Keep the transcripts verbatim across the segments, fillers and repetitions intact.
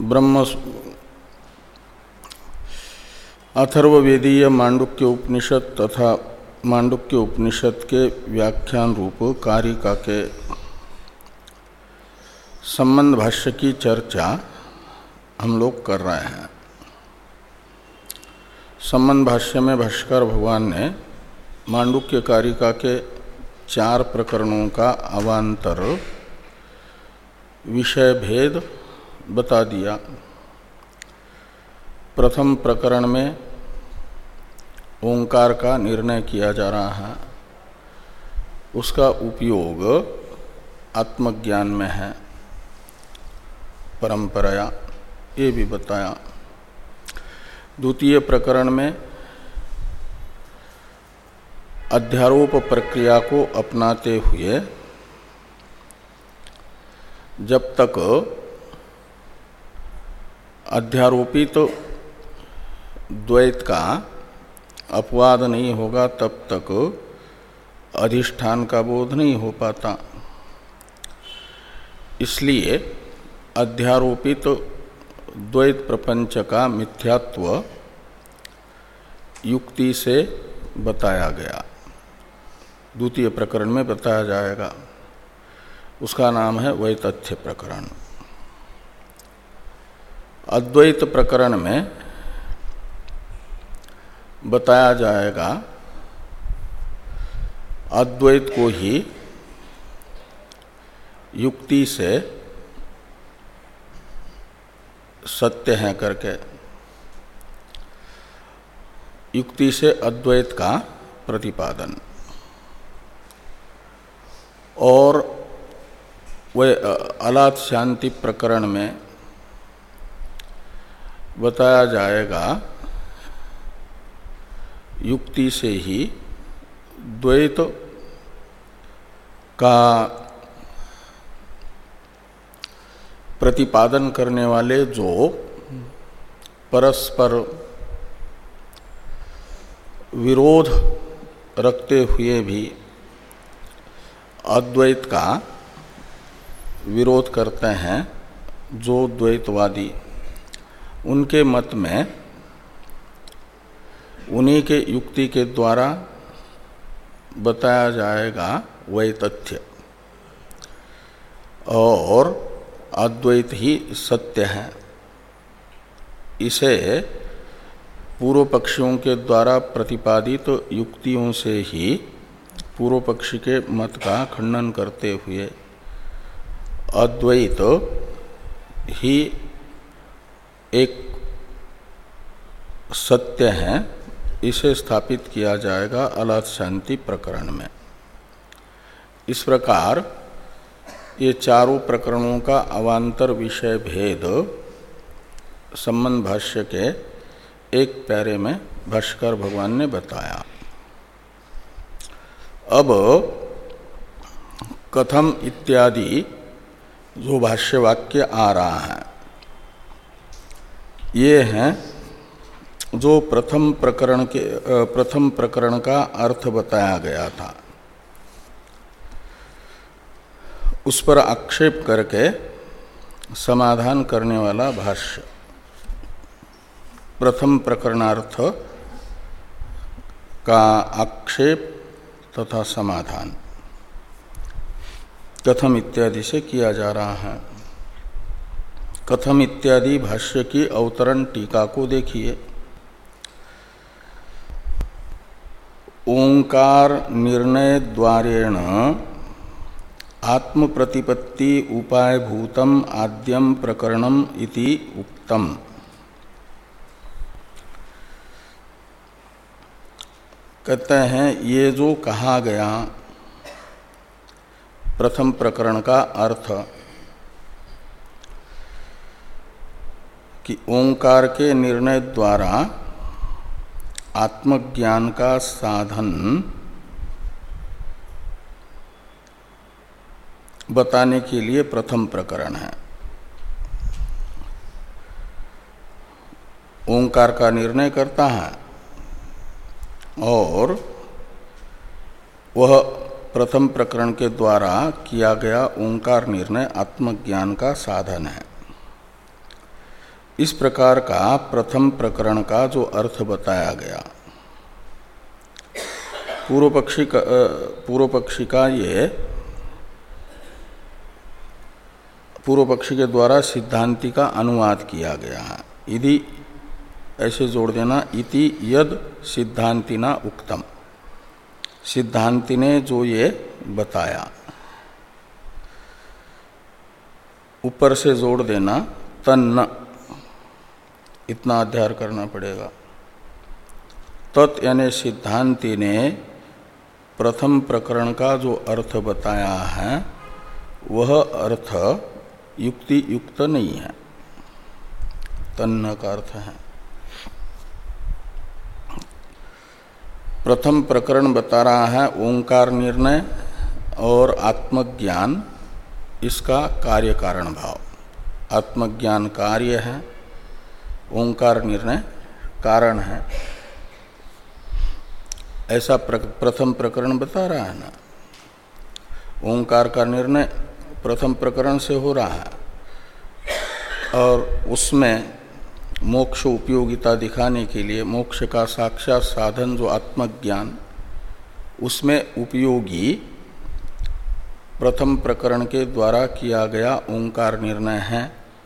ब्रह्म अथर्ववेदीय मांडुक्य उपनिषद तथा मांडुक्य उपनिषद के व्याख्यान रूप कारिका के संबंध भाष्य की चर्चा हम लोग कर रहे हैं। संबंध भाष्य में भाष्यकार भगवान ने मांडुक्य कारिका के चार प्रकरणों का अवान्तर विषय भेद बता दिया। प्रथम प्रकरण में ओंकार का निर्णय किया जा रहा है, उसका उपयोग आत्मज्ञान में है परंपराया, ये भी बताया। द्वितीय प्रकरण में अध्यारोप प्रक्रिया को अपनाते हुए जब तक अध्यारोपित तो द्वैत का अपवाद नहीं होगा तब तक अधिष्ठान का बोध नहीं हो पाता। इसलिए अध्यारोपित तो द्वैत प्रपंच का मिथ्यात्व युक्ति से बताया गया, द्वितीय प्रकरण में बताया जाएगा। उसका नाम है वैतथ्य प्रकरण। अद्वैत प्रकरण में बताया जाएगा अद्वैत को ही युक्ति से सत्य है करके, युक्ति से अद्वैत का प्रतिपादन। और वह अलात शांति प्रकरण में बताया जाएगा युक्ति से ही द्वैत का प्रतिपादन करने वाले जो परस्पर विरोध रखते हुए भी अद्वैत का विरोध करते हैं, जो द्वैतवादी, उनके मत में उन्हीं के युक्ति के द्वारा बताया जाएगा वैतथ्य, और अद्वैत ही सत्य है। इसे पूर्व पक्षियों के द्वारा प्रतिपादित तो युक्तियों से ही पूर्व पक्षी के मत का खंडन करते हुए अद्वैत ही एक सत्य है, इसे स्थापित किया जाएगा अलात शांति प्रकरण में। इस प्रकार ये चारों प्रकरणों का अवान्तर विषय भेद संबंध भाष्य के एक प्यारे में भाष्यकार भगवान ने बताया। अब कथम इत्यादि जो भाष्य वाक्य आ रहा है, ये हैं जो प्रथम प्रकरण के प्रथम प्रकरण का अर्थ बताया गया था, उस पर आक्षेप करके समाधान करने वाला भाष्य। प्रथम प्रकरणार्थ का आक्षेप तथा समाधान कथम इत्यादि से किया जा रहा है। कथम इत्यादि भाष्य की अवतरण टीका को देखिए। ओंकार निर्णय द्वारेण आत्म प्रतिपत्ति उपाय भूतम आद्यम प्रकरणम इति उक्तम। कहते हैं ये जो कहा गया प्रथम प्रकरण का अर्थ कि ओंकार के निर्णय द्वारा आत्मज्ञान का साधन बताने के लिए प्रथम प्रकरण है। ओंकार का निर्णय करता है और वह प्रथम प्रकरण के द्वारा किया गया ओंकार निर्णय आत्मज्ञान का साधन है। इस प्रकार का प्रथम प्रकरण का जो अर्थ बताया गया, पूर्व पक्षी का पूर्व पक्षी का ये पूर्व पक्षी के द्वारा सिद्धांति का अनुवाद किया गया है। यदि ऐसे जोड़ देना, इति यद सिद्धांतिना उक्तम, सिद्धांति ने जो ये बताया, ऊपर से जोड़ देना तन्न, इतना अध्ययन करना पड़ेगा। तत् यानी सिद्धांति ने प्रथम प्रकरण का जो अर्थ बताया है वह अर्थ युक्ति युक्त नहीं है, तन्न का अर्थ है। प्रथम प्रकरण बता रहा है ओंकार निर्णय और आत्मज्ञान, इसका कार्य कारण भाव। आत्मज्ञान कार्य है, ओंकार निर्णय कारण है, ऐसा प्रथम प्रकरण बता रहा है ना। ओंकार का निर्णय प्रथम प्रकरण से हो रहा है और उसमें मोक्ष उपयोगिता दिखाने के लिए मोक्ष का साक्षात साधन जो आत्मज्ञान, उसमें उपयोगी प्रथम प्रकरण के द्वारा किया गया ओंकार निर्णय है,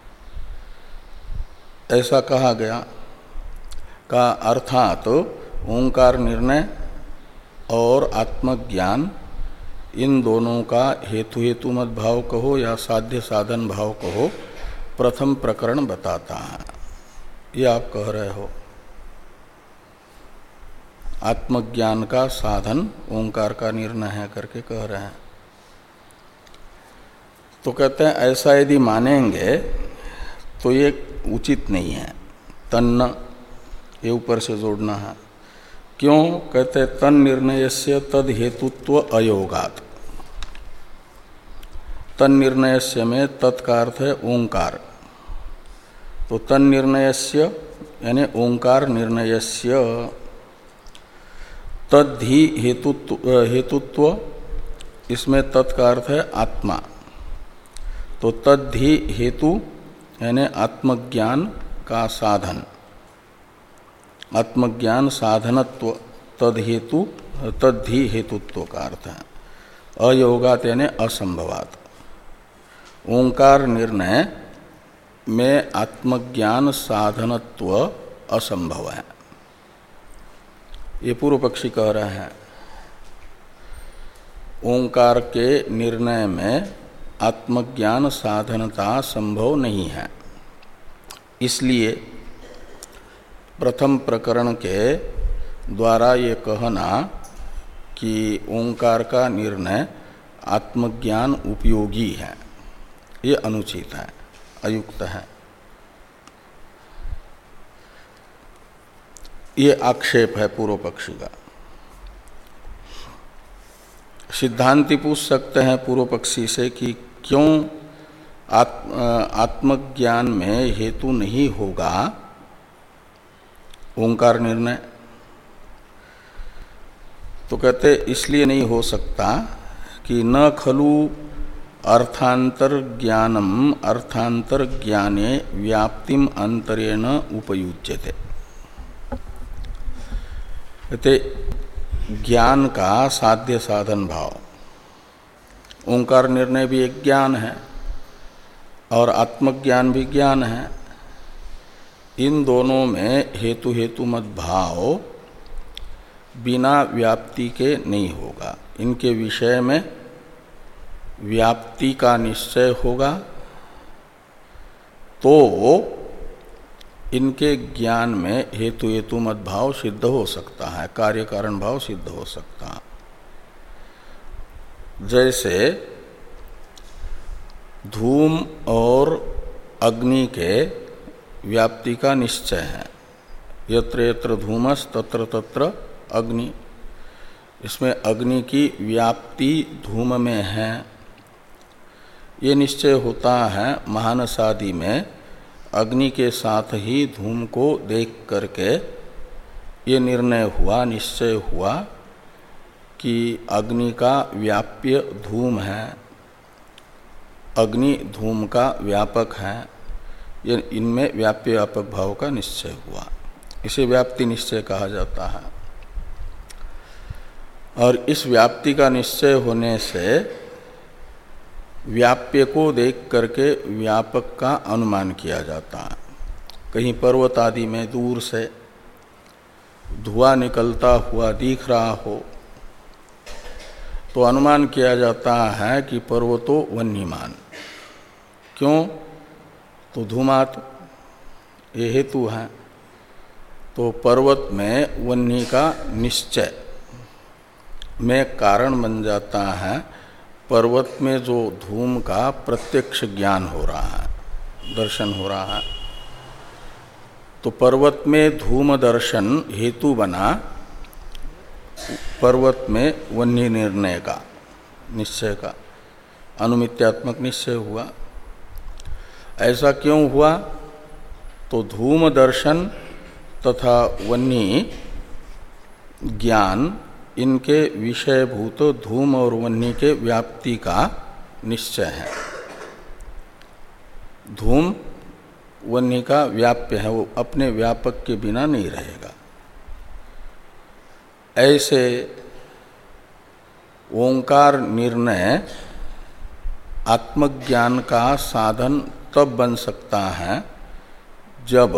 ऐसा कहा गया। का अर्थात तो ओंकार निर्णय और आत्मज्ञान, इन दोनों का हेतु हेतु मत भाव कहो या साध्य साधन भाव कहो, प्रथम प्रकरण बताता है। ये आप कह रहे हो, आत्मज्ञान का साधन ओंकार का निर्णय है करके कह रहे हैं। तो कहते हैं ऐसा यदि मानेंगे तो ये उचित नहीं है। तन्न ये ऊपर से जोड़ना है। क्यों? कहते तन निर्णयस्य तद हेतुत्व अयोगात। तन निर्णयस्य में तत्का अर्थ है ओंकार, तो तन निर्णयस्य यानी ओंकार निर्णयस्य तद्धि हेतुत्व हेतुत्व, इसमें तत्का अर्थ है आत्मा, तो तद्धि हेतु यानी आत्मज्ञान का साधन, आत्मज्ञान साधनत्व, तद हेतु तद्धि हेतुत्व का अर्थ है। अयोगात यानी असंभवात। ओंकार निर्णय में आत्मज्ञान साधनत्व असंभव है, ये पूर्व पक्षी कह रहे हैं। ओंकार के निर्णय में आत्मज्ञान साधनता संभव नहीं है, इसलिए प्रथम प्रकरण के द्वारा ये कहना कि ओंकार का निर्णय आत्मज्ञान उपयोगी है, ये अनुचित है, अयुक्त है। ये आक्षेप है पूर्व पक्षी का। सिद्धांति पूछ सकते हैं पूर्व पक्षी से कि क्यों आत्मज्ञान में हेतु नहीं होगा ओंकार निर्णय? तो कहते इसलिए नहीं हो सकता कि न खलु अर्थांतर ज्ञानम अर्थांतर ज्ञाने व्याप्तिम अंतरेण उपयुज्यते। कहते ज्ञान का साध्य साधन भाव, ओंकार निर्णय भी एक ज्ञान है और आत्मज्ञान भी ज्ञान है। इन दोनों में हेतु हेतु मत भाव बिना व्याप्ति के नहीं होगा। इनके विषय में व्याप्ति का निश्चय होगा तो इनके ज्ञान में हेतु हेतु मत भाव सिद्ध हो सकता है, कार्य कारण भाव सिद्ध हो सकता है। जैसे धूम और अग्नि के व्याप्ति का निश्चय है, यत्र यत्र धूमस तत्र तत्र अग्नि, इसमें अग्नि की व्याप्ति धूम में है, ये निश्चय होता है। महानसादि में अग्नि के साथ ही धूम को देख करके ये निर्णय हुआ, निश्चय हुआ कि अग्नि का व्याप्य धूम है, अग्नि धूम का व्यापक है, ये इनमें व्याप्य व्यापक भाव का निश्चय हुआ। इसे व्याप्ति निश्चय कहा जाता है। और इस व्याप्ति का निश्चय होने से व्याप्य को देख करके व्यापक का अनुमान किया जाता है। कहीं पर्वत आदि में दूर से धुआं निकलता हुआ दिख रहा हो तो अनुमान किया जाता है कि पर्वतो वह्निमान। क्यों? तो धूमात ये हेतु है। तो पर्वत में वह्नि का निश्चय में कारण बन जाता है पर्वत में जो धूम का प्रत्यक्ष ज्ञान हो रहा है, दर्शन हो रहा है। तो पर्वत में धूम दर्शन हेतु बना पर्वत में वह्नि निर्णय का, निश्चय का, अनुमित्यात्मक निश्चय हुआ। ऐसा क्यों हुआ? तो धूम दर्शन तथा वह्नि ज्ञान इनके विषयभूत धूम और वह्नि के व्याप्ति का निश्चय है। धूम वह्नि का व्याप्य है, वो अपने व्यापक के बिना नहीं रहेगा। ऐसे ओंकार निर्णय आत्मज्ञान का साधन तब बन सकता है जब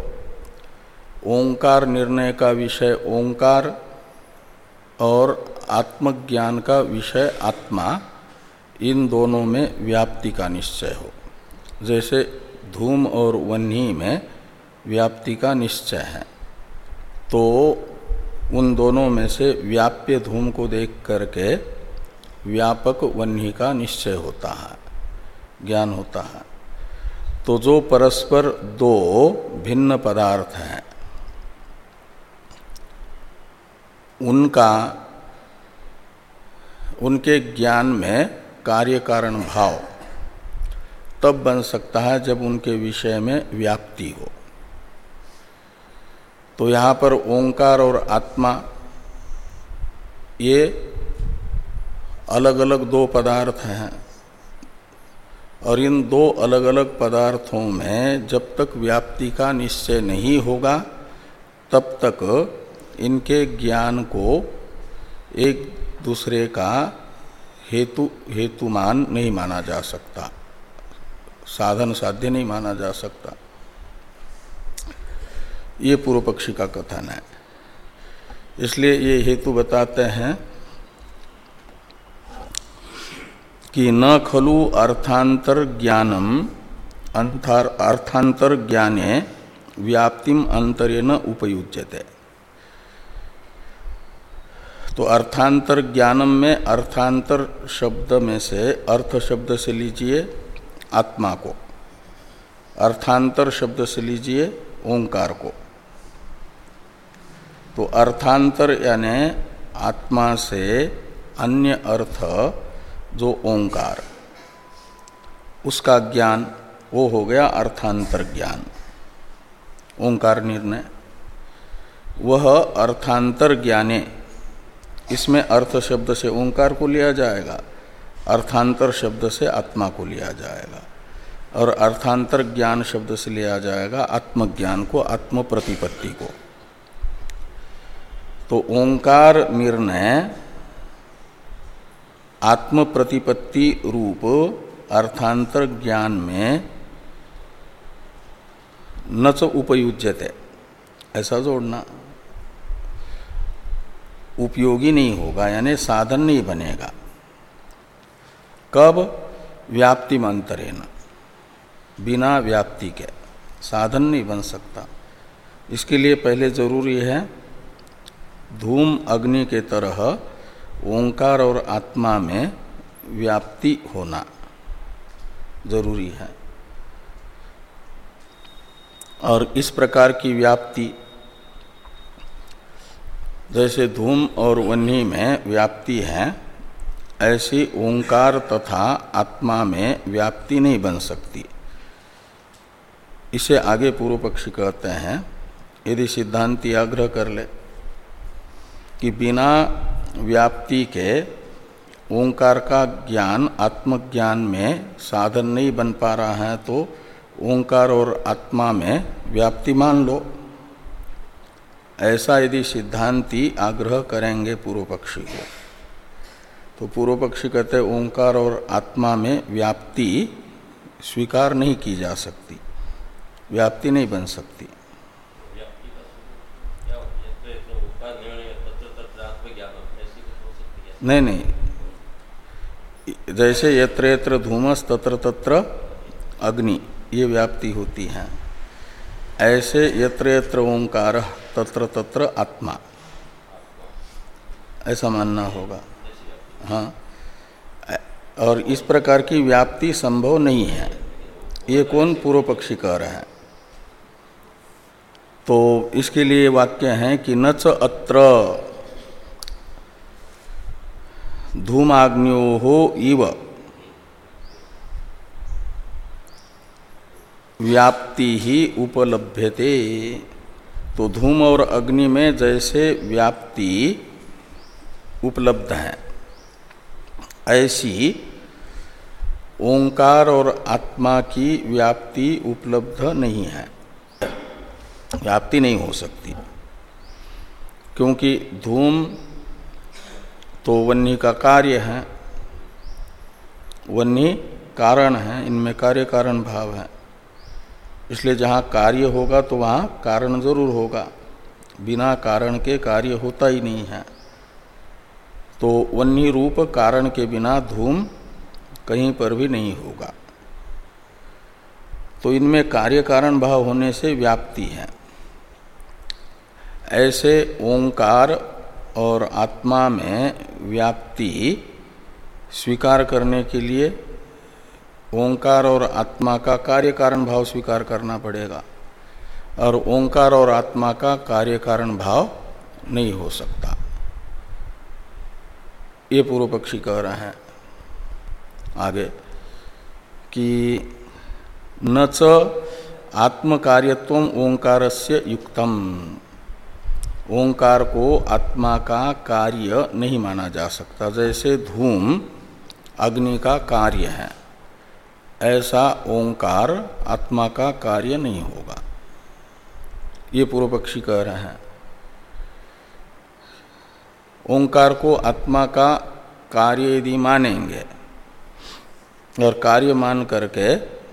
ओंकार निर्णय का विषय ओंकार और आत्मज्ञान का विषय आत्मा, इन दोनों में व्याप्ति का निश्चय हो। जैसे धूम और वह्नि में व्याप्ति का निश्चय है, तो उन दोनों में से व्याप्य धूम को देख करके व्यापक वह्नि का निश्चय होता है, ज्ञान होता है। तो जो परस्पर दो भिन्न पदार्थ हैं उनका, उनके ज्ञान में कार्य कारण भाव तब बन सकता है जब उनके विषय में व्याप्ति हो। तो यहाँ पर ओंकार और आत्मा ये अलग अलग दो पदार्थ हैं, और इन दो अलग अलग पदार्थों में जब तक व्याप्ति का निश्चय नहीं होगा तब तक इनके ज्ञान को एक दूसरे का हेतु हेतुमान नहीं माना जा सकता, साधन साध्य नहीं माना जा सकता। ये पूर्व पक्षी का कथन है। इसलिए ये हेतु बताते हैं कि न खलु अर्थांतर ज्ञानम अंतर अर्थांतर ज्ञाने व्याप्तिम अंतरेण उपयुज्यते। तो अर्थांतर ज्ञानम में अर्थांतर शब्द में से अर्थ शब्द से लीजिए आत्मा को, अर्थांतर शब्द से लीजिए ओंकार को। तो अर्थांतर यानी आत्मा से अन्य अर्थ जो ओंकार, उसका ज्ञान, वो हो गया अर्थांतर ज्ञान, ओंकार निर्णय। वह अर्थांतर ज्ञाने, इसमें अर्थ शब्द से ओंकार को लिया जाएगा, अर्थांतर शब्द से आत्मा को लिया जाएगा, और अर्थांतर ज्ञान शब्द से लिया जाएगा आत्मज्ञान को, आत्म प्रतिपत्ति को। तो ओंकार निर्णय आत्म प्रतिपत्ति रूप अर्थांतर ज्ञान में न च उपयुज्यते, ऐसा जोड़ना, उपयोगी नहीं होगा, यानी साधन नहीं बनेगा। कब? व्याप्ति मंतरेण, बिना व्याप्ति के साधन नहीं बन सकता। इसके लिए पहले जरूरी है धूम अग्नि के तरह ओंकार और आत्मा में व्याप्ति होना जरूरी है। और इस प्रकार की व्याप्ति, जैसे धूम और वह्नि में व्याप्ति है, ऐसी ओंकार तथा आत्मा में व्याप्ति नहीं बन सकती। इसे आगे पूर्व पक्षी कहते हैं, यदि सिद्धांती आग्रह कर ले कि बिना व्याप्ति के ओंकार का ज्ञान आत्मज्ञान में साधन नहीं बन पा रहा है, तो ओंकार और आत्मा में व्याप्ति मान लो। ऐसा यदि सिद्धांती आग्रह करेंगे पूर्व पक्षी को, तो पूर्व पक्षी कहते हैं ओंकार और आत्मा में व्याप्ति स्वीकार नहीं की जा सकती, व्याप्ति नहीं बन सकती। नहीं नहीं, जैसे यत्र यत्र धूमस तत्र तत्र अग्नि, ये व्याप्ति होती है, ऐसे यत्र यत्र ओंकार तत्र तत्र आत्मा, ऐसा मानना होगा। हाँ, और इस प्रकार की व्याप्ति संभव नहीं है, ये कौन पूर्व पक्षी कह रहा है। तो इसके लिए वाक्य है कि न च अत्र धूमाग्न्यो इव व्याप्ति ही उपलभ्यते। तो धूम और अग्नि में जैसे व्याप्ति उपलब्ध है, ऐसी ओंकार और आत्मा की व्याप्ति उपलब्ध नहीं है, व्याप्ति नहीं हो सकती। क्योंकि धूम तो वन्य का कार्य है, वन्य कारण है, इनमें कार्य कारण भाव है, इसलिए जहाँ कार्य होगा तो वहाँ कारण जरूर होगा, बिना कारण के कार्य होता ही नहीं है। तो वन्य रूप कारण के बिना धूम कहीं पर भी नहीं होगा। तो इनमें कार्य कारण भाव होने से व्याप्ति है। ऐसे ओंकार और आत्मा में व्याप्ति स्वीकार करने के लिए ओंकार और आत्मा का कार्य कारण भाव स्वीकार करना पड़ेगा, और ओंकार और आत्मा का कार्य कारण भाव नहीं हो सकता, ये पूर्व पक्षी कह रहे हैं। आगे कि न च आत्मकार्यत्वम ओंकारस्य युक्तम, ओंकार को आत्मा का कार्य नहीं माना जा सकता। जैसे धूम अग्नि का कार्य है, ऐसा ओंकार आत्मा का कार्य नहीं होगा, ये पूर्व पक्षी कह रहे हैं। ओंकार को आत्मा का कार्य यदि मानेंगे और कार्य मान करके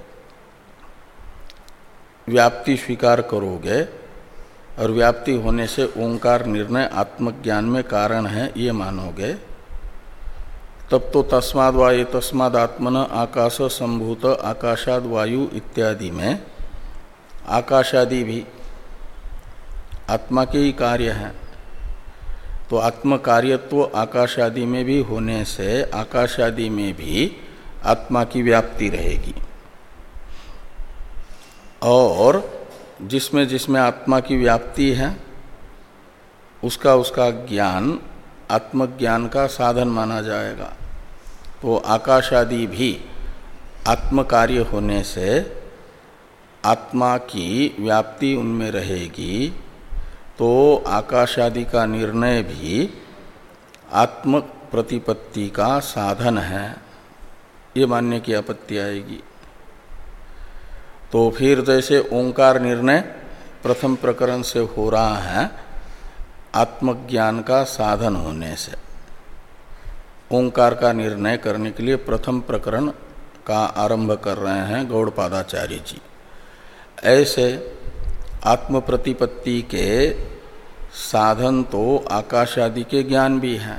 व्याप्ति स्वीकार करोगे, और व्याप्ति होने से ओंकार निर्णय आत्मज्ञान में कारण है ये मानोगे, तब तो तस्माद् वायु तस्माद् आत्मन आकाश संभूत आकाशाद वायु इत्यादि में आकाशादि भी आत्मा के ही कार्य हैं। तो आत्म कार्यत्व आकाशादि में भी होने से आकाशादि में भी आत्मा की व्याप्ति रहेगी, और जिसमें जिसमें आत्मा की व्याप्ति है उसका उसका ज्ञान आत्मज्ञान का साधन माना जाएगा। तो आकाशादि भी आत्म कार्य होने से आत्मा की व्याप्ति उनमें रहेगी, तो आकाशादि का निर्णय भी आत्म प्रतिपत्ति का साधन है, ये मानने की आपत्ति आएगी। तो फिर जैसे ओंकार निर्णय प्रथम प्रकरण से हो रहा है आत्मज्ञान का साधन होने से, ओंकार का निर्णय करने के लिए प्रथम प्रकरण का आरंभ कर रहे हैं गौड़पादाचार्य जी। ऐसे आत्म प्रतिपत्ति के साधन तो आकाशादि के ज्ञान भी हैं,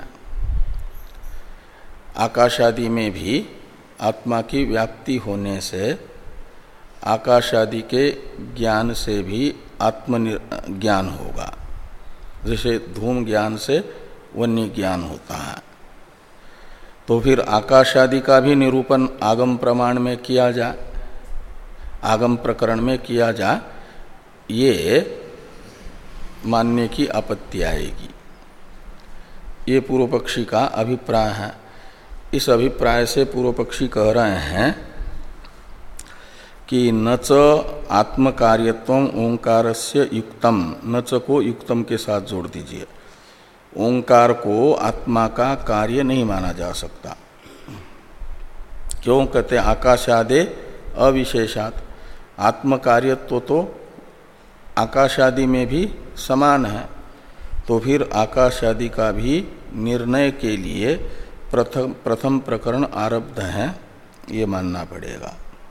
आकाशादि में भी आत्मा की व्याप्ति होने से आकाशादि के ज्ञान से भी आत्म ज्ञान होगा, जैसे धूम ज्ञान से वन्य ज्ञान होता है। तो फिर आकाशादि का भी निरूपण आगम प्रमाण में किया जा, आगम प्रकरण में किया जा, ये मानने की आपत्ति आएगी। ये पूर्व पक्षी का अभिप्राय है। इस अभिप्राय से पूर्व पक्षी कह रहे हैं कि न च आत्मकार्यत्वम ओंकारस्य युक्तम, न च को युक्तम के साथ जोड़ दीजिए। ओंकार को आत्मा का कार्य नहीं माना जा सकता। क्यों कहते हैं? आकाशादे अविशेषात, आत्म कार्यत्व तो आकाश आदि में भी समान है, तो फिर आकाश आदि का भी निर्णय के लिए प्रथम प्रथम प्रकरण आरब्ध है, ये मानना पड़ेगा।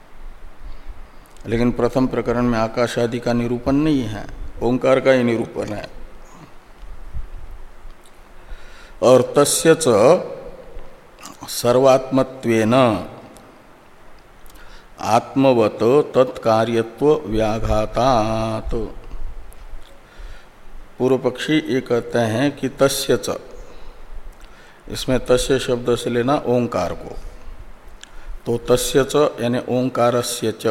लेकिन प्रथम प्रकरण में आकाश आदि का निरूपण नहीं है, ओंकार का ही निरूपण है। और तस्य च सर्वात्मत्वेन आत्मवत तत्कार्यत्व व्याघातात्। पूर्व पक्षी ये कहते हैं कि तस्य च, इसमें तस्य शब्द से लेना ओंकार को, तो तस्य च यानी ओंकारस्य च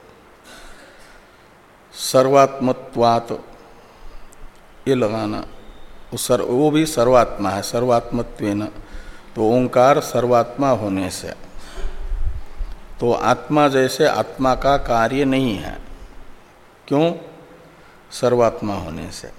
सर्वात्मत्वात् ये लगाना, सर, वो भी सर्वात्मा है, सर्वात्मत्वेन, तो ओंकार सर्वात्मा होने से, तो आत्मा जैसे आत्मा का कार्य नहीं है, क्यों? सर्वात्मा होने से।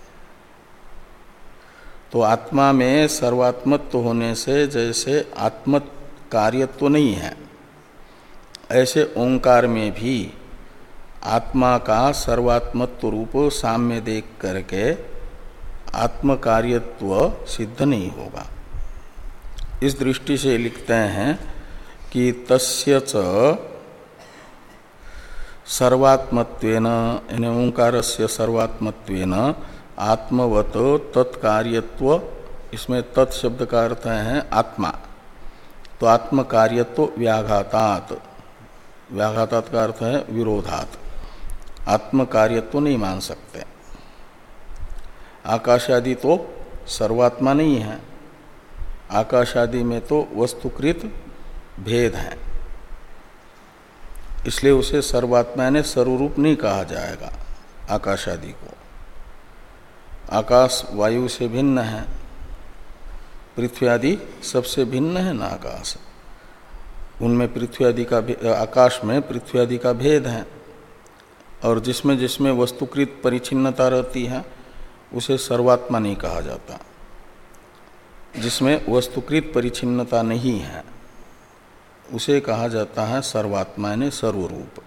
तो आत्मा में सर्वात्मत्व होने से जैसे आत्म कार्यत्व नहीं है, ऐसे ओंकार में भी आत्मा का सर्वात्मत्व रूप साम्य देख करके आत्म कार्यत्व सिद्ध नहीं होगा। इस दृष्टि से लिखते हैं कि तस्य च सर्वात्मत्वेन यानी ओंकारस्य सर्वात्मत्वेन आत्मवत तत्कार्यत्व, इसमें तत् शब्द का अर्थ है आत्मा, तो आत्म कार्यत्व व्याघातात्, व्याघातात् का अर्थ है विरोधात्, आत्म कार्यत्व नहीं मान सकते। आकाश आदि तो सर्वात्मा नहीं है, आकाश आदि में तो वस्तुकृत भेद है, इसलिए उसे सर्वात्मा ने सर्वरूप नहीं कहा जाएगा। आकाश आदि को, आकाश वायु से भिन्न है, पृथ्वी आदि सबसे भिन्न है ना आकाश, उनमें पृथ्वी आदि का, आकाश में पृथ्वी आदि का भेद है, और जिसमें जिसमें वस्तुकृत परिच्छिन्नता रहती है उसे सर्वात्मा नहीं कहा जाता। जिसमें वस्तुकृत परिच्छिन्नता नहीं है उसे कहा जाता है सर्वात्मा यानी सर्वरूप।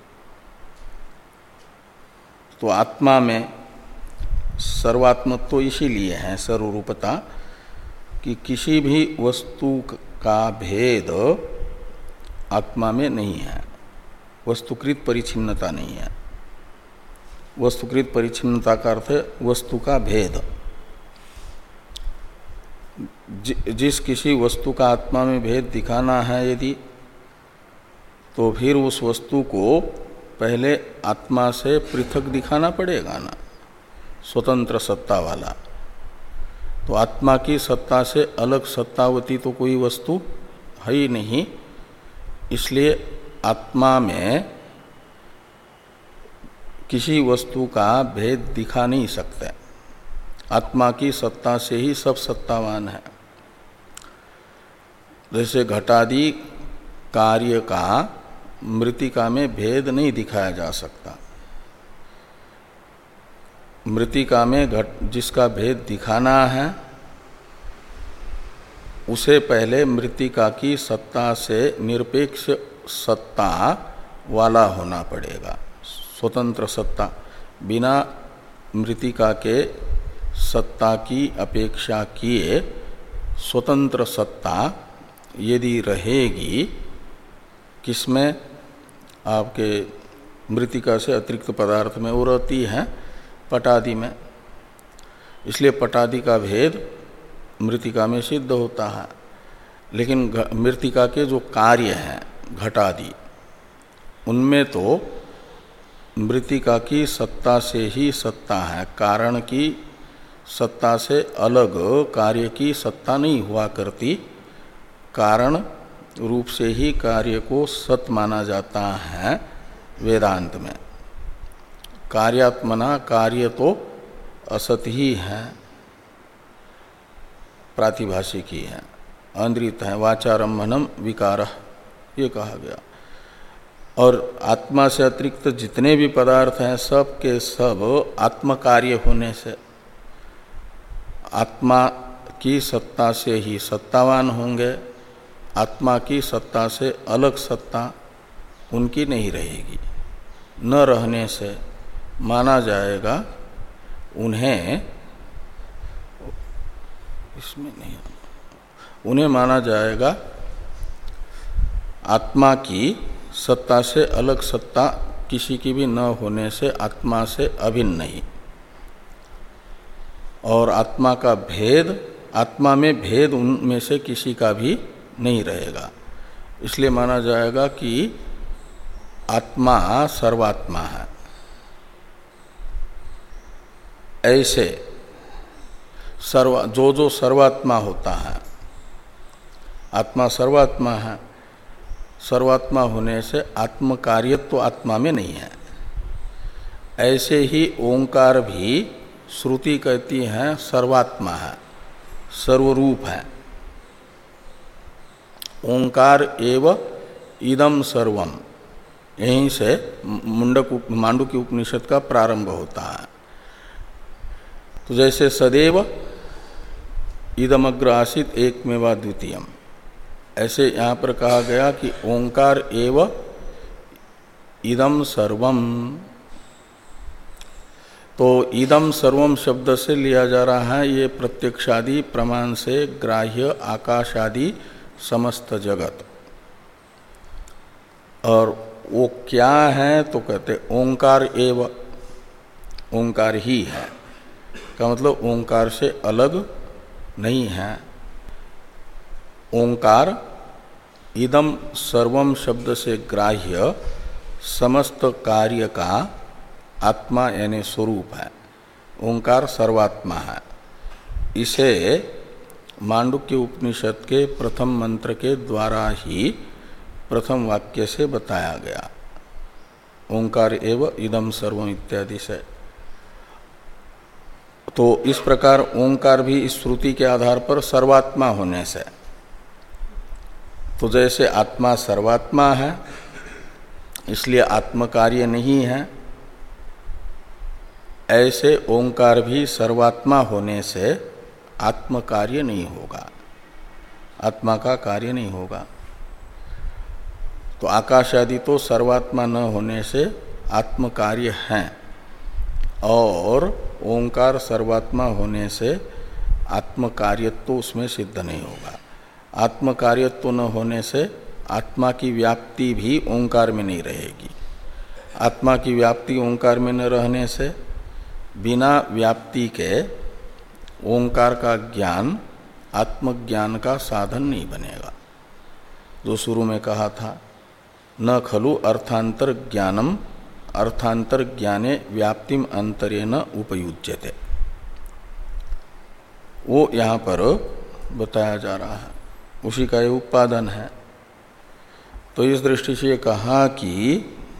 तो आत्मा में सर्वात्मत्व तो इसीलिए है सर्वरूपता कि किसी भी वस्तु का भेद आत्मा में नहीं है, वस्तुकृत परिच्छिन्नता नहीं है। वस्तुकृत परिच्छिन्नता का अर्थ है वस्तु का भेद। जि, जिस किसी वस्तु का आत्मा में भेद दिखाना है यदि, तो फिर उस वस्तु को पहले आत्मा से पृथक दिखाना पड़ेगा ना, स्वतंत्र सत्ता वाला। तो आत्मा की सत्ता से अलग सत्तावती तो कोई वस्तु है ही नहीं, इसलिए आत्मा में किसी वस्तु का भेद दिखा नहीं सकते। आत्मा की सत्ता से ही सब सत्तावान है। जैसे घटादि कार्य का मृतिका में भेद नहीं दिखाया जा सकता। मृतिका में घट जिसका भेद दिखाना है उसे पहले मृतिका की सत्ता से निरपेक्ष सत्ता वाला होना पड़ेगा, स्वतंत्र सत्ता। बिना मृतिका के सत्ता की अपेक्षा किए स्वतंत्र सत्ता यदि रहेगी किसमें, आपके मृतिका से अतिरिक्त पदार्थ में, वो रहती है पटादि में। इसलिए पटादि का भेद मृतिका में सिद्ध होता है। लेकिन मृतिका के जो कार्य हैं घटादि, उनमें तो मृतिका की सत्ता से ही सत्ता है, कारण की सत्ता से अलग कार्य की सत्ता नहीं हुआ करती। कारण रूप से ही कार्य को सत माना जाता है वेदांत में। कार्यात्मना कार्य तो असत ही है, प्रातिभाषिक ही है, अंद्रित है, वाचारम्भनम विकारः ये कहा गया। और आत्मा से अतिरिक्त जितने भी पदार्थ हैं सब के सब आत्म कार्य होने से आत्मा की सत्ता से ही सत्तावान होंगे। आत्मा की सत्ता से अलग सत्ता उनकी नहीं रहेगी। न रहने से माना जाएगा उन्हें, इसमें नहीं, उन्हें माना जाएगा आत्मा की सत्ता से अलग सत्ता किसी की भी न होने से आत्मा से अभिन्न नहीं, और आत्मा का भेद, आत्मा में भेद उनमें से किसी का भी नहीं रहेगा। इसलिए माना जाएगा कि आत्मा सर्वात्मा है। ऐसे सर्व जो जो सर्वात्मा होता है, आत्मा सर्वात्मा है, सर्वात्मा होने से आत्म कार्यत्व तो आत्मा में नहीं है। ऐसे ही ओंकार भी श्रुति कहती है सर्वात्मा है, सर्वरूप है। ओंकार एव इदम सर्वम, यहीं से मुंडक मांडुक्य उपनिषद का प्रारंभ होता है। तो जैसे सदैव इदमग्र आसीत एकमेवा द्वितीयम, ऐसे यहाँ पर कहा गया कि ओंकार एव इदम सर्वम। तो इदम सर्वम शब्द से लिया जा रहा है ये प्रत्यक्षादि प्रमाण से ग्राह्य आकाशादि समस्त जगत। और वो क्या है तो कहते ओंकार एव, ओंकार ही है का मतलब ओंकार से अलग नहीं है। ओंकार इदम सर्वम शब्द से ग्राह्य समस्त कार्य का आत्मा यानी स्वरूप है। ओंकार सर्वात्मा है। इसे मांडुक्य उपनिषद के प्रथम मंत्र के द्वारा ही प्रथम वाक्य से बताया गया, ओंकार एव इदम सर्वम इत्यादि से। तो इस प्रकार ओंकार भी इस श्रुति के आधार पर सर्वात्मा होने से, तो जैसे आत्मा सर्वात्मा है इसलिए आत्म कार्य नहीं है, ऐसे ओंकार भी सर्वात्मा होने से आत्म कार्य नहीं होगा, आत्मा का कार्य नहीं होगा। तो आकाश आदि तो सर्वात्मा न होने से आत्म कार्य हैं, और ओंकार सर्वात्मा होने से आत्म कार्यत्व तो उसमें सिद्ध नहीं होगा। आत्म कार्यत्व तो न होने से आत्मा की व्याप्ति भी ओंकार में नहीं रहेगी। आत्मा की व्याप्ति ओंकार में न रहने से बिना व्याप्ति के ओंकार का ज्ञान आत्मज्ञान का साधन नहीं बनेगा। जो शुरू में कहा था, न खलु अर्थांतर ज्ञानम अर्थांतर ज्ञाने व्याप्तिम अंतरेण उपयुज्यते, वो यहाँ पर बताया जा रहा है, उसी का ये उत्पादन है। तो इस दृष्टि से कहा कि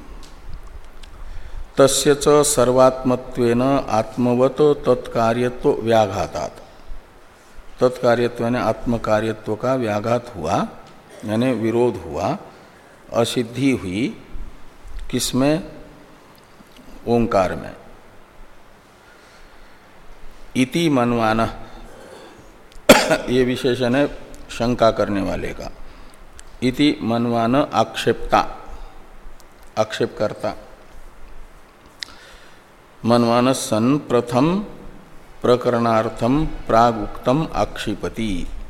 तस्य च सर्वात्मत्वेन आत्मवत तत्कार्यत्व व्याघातात्, तत्कार्यत्व यानी आत्मकार्यत्व का व्याघात हुआ यानी विरोध हुआ, असिद्धि हुई, किसमें? ओंकार में। इति मनवान, ये विशेषण है शंका करने वाले का। इति मनवान आक्षेपता, आक्षेप करता। मनवान सन प्रथम प्रकरणार्थम प्राग उक्तम आक्षिपति।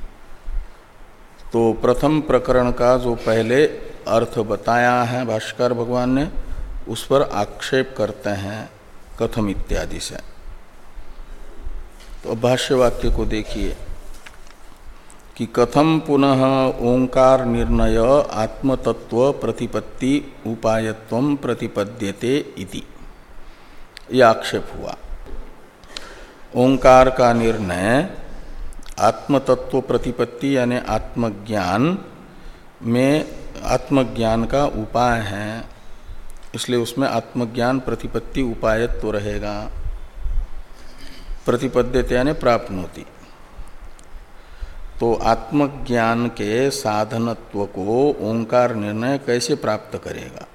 तो प्रथम प्रकरण का जो पहले अर्थ बताया है भाष्कर भगवान ने, उस पर आक्षेप करते हैं कथम इत्यादि से। तो भाष्य वाक्य को देखिए कि कथम पुनः ओंकार निर्णय आत्मतत्व प्रतिपत्ति उपायत्वम प्रतिपद्यते इति, यह आक्षेप हुआ। ओंकार का निर्णय आत्मतत्व प्रतिपत्ति यानी आत्मज्ञान में, आत्मज्ञान का उपाय है, इसलिए उसमें आत्मज्ञान प्रतिपत्ति उपायत्व तो रहेगा। प्रतिपद्यते यानी प्राप्नोति। तो आत्मज्ञान के साधनत्व को ओंकार निर्णय कैसे प्राप्त करेगा,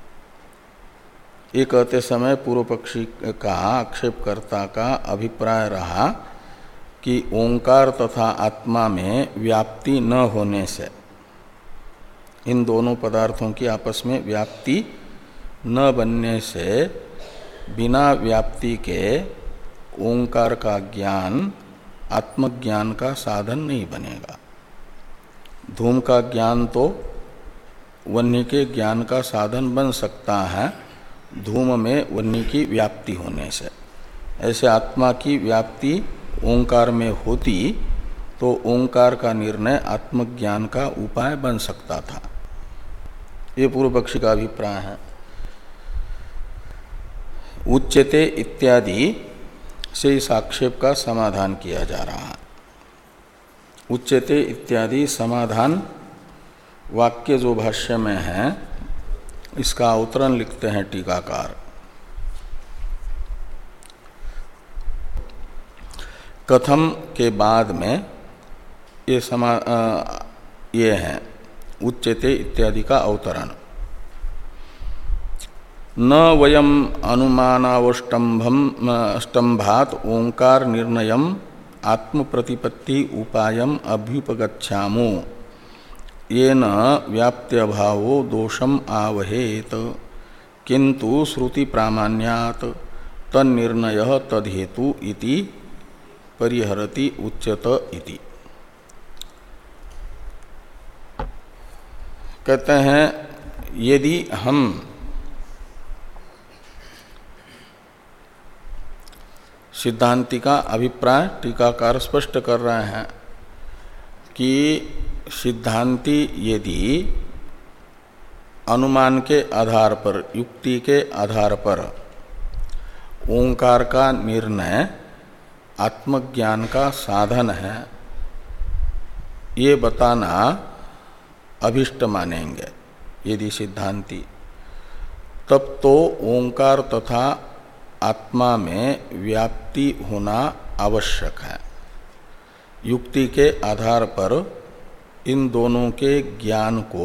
ये कहते समय पूर्व पक्षी का, आक्षेपकर्ता का अभिप्राय रहा कि ओंकार तथा आत्मा में व्याप्ति न होने से, इन दोनों पदार्थों की आपस में व्याप्ति न बनने से बिना व्याप्ति के ओंकार का ज्ञान आत्मज्ञान का साधन नहीं बनेगा। धूम का ज्ञान तो वन्य के ज्ञान का साधन बन सकता है धूम में वन्य की व्याप्ति होने से। ऐसे आत्मा की व्याप्ति ओंकार में होती तो ओंकार का निर्णय आत्मज्ञान का उपाय बन सकता था। ये पूर्व पक्षी का अभिप्राय है। उच्यते इत्यादि से इस आक्षेप का समाधान किया जा रहा है। उच्यते इत्यादि समाधान वाक्य जो भाष्य में है इसका अवतरण लिखते हैं टीकाकार। कथम के बाद में ये समा आ, ये है उच्यते इत्यादि का अवतरण। न वयम अनुमानावष्टंभम स्तंभात ओंकार निर्णयम आत्म प्रतिपत्ति उपायम अभ्युपगच्छामो येन व्याप्त्यभावो दोषम आवहेत किंतु श्रुति प्रामाण्यात् तन्निर्णयः तद्हेतु इति परिहरति उच्यत इति। कहते हैं यदि हम सिद्धांति का अभिप्राय टीकाकार स्पष्ट कर रहे हैं कि सिद्धांति यदि अनुमान के आधार पर युक्ति के आधार पर ओंकार का निर्णय आत्मज्ञान का साधन है ये बताना अभिष्ट मानेंगे यदि सिद्धांति, तब तो ओंकार तथा आत्मा में व्याप्ति होना आवश्यक है युक्ति के आधार पर इन दोनों के ज्ञान को